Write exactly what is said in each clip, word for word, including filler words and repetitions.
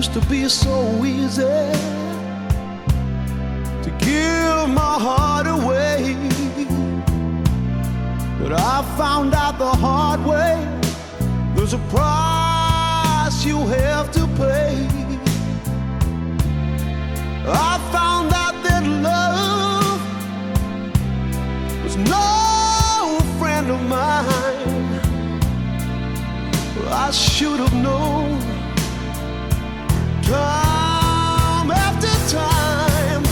Used to be so easy to give my heart away, but I found out the hard way there's a price you have to pay. I found out that love was no friend of mine. I should have known time after time.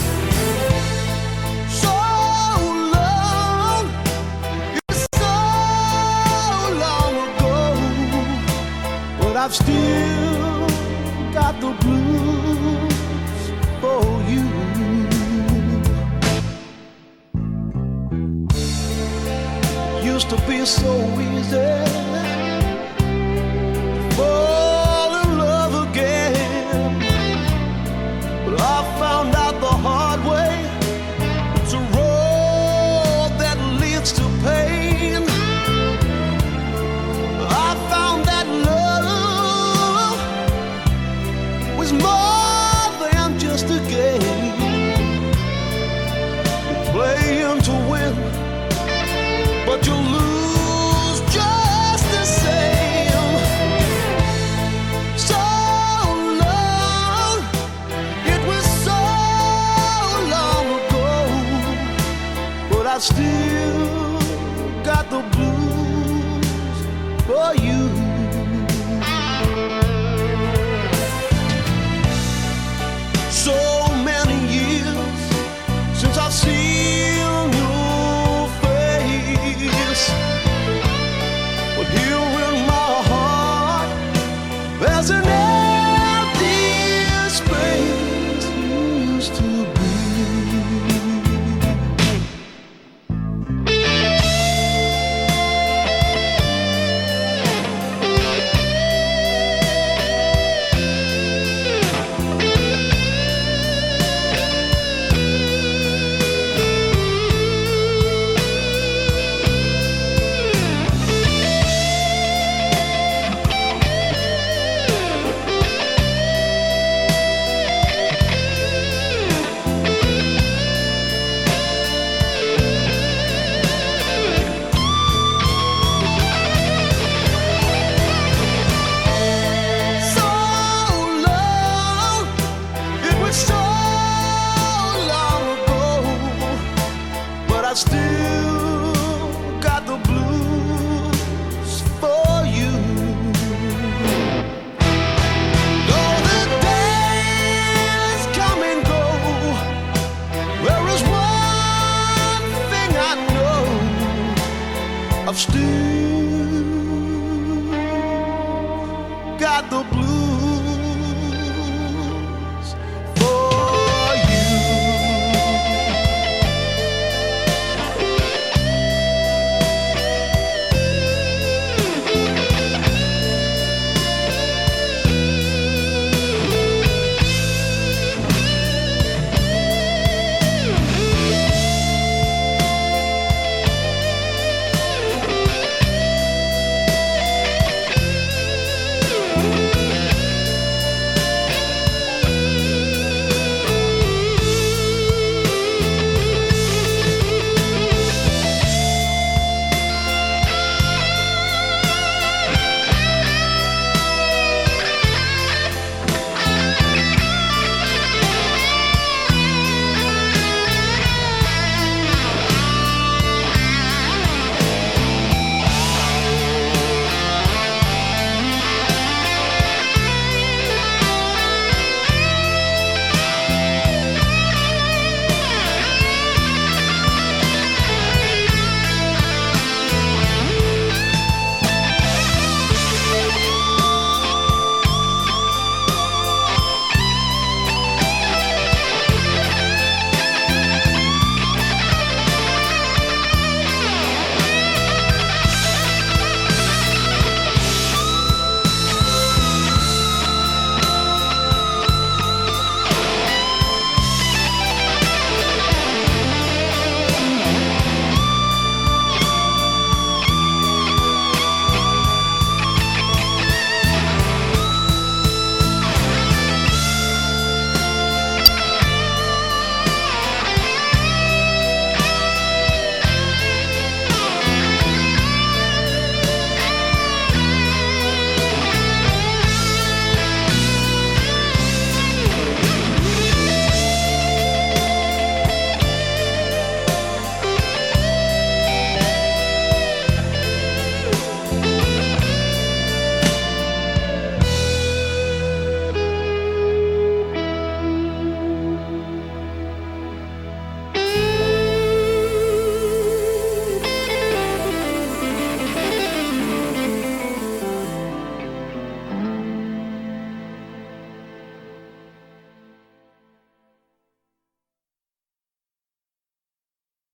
So long, it's so long ago, but I've still got the blues for you. Used to be so easy fall in love again, but I found out the hard way it's a road that leads to pain. I found that love was more than just a game. You're playing to win, but you lose just the same. So long, it was so long ago, but I still got the blues for you. So many years since I've seen your face, but here in my heart there's an empty space you used to be. I still got the blues for you. Though the days come and go, there is one thing I know, I've still got the blues.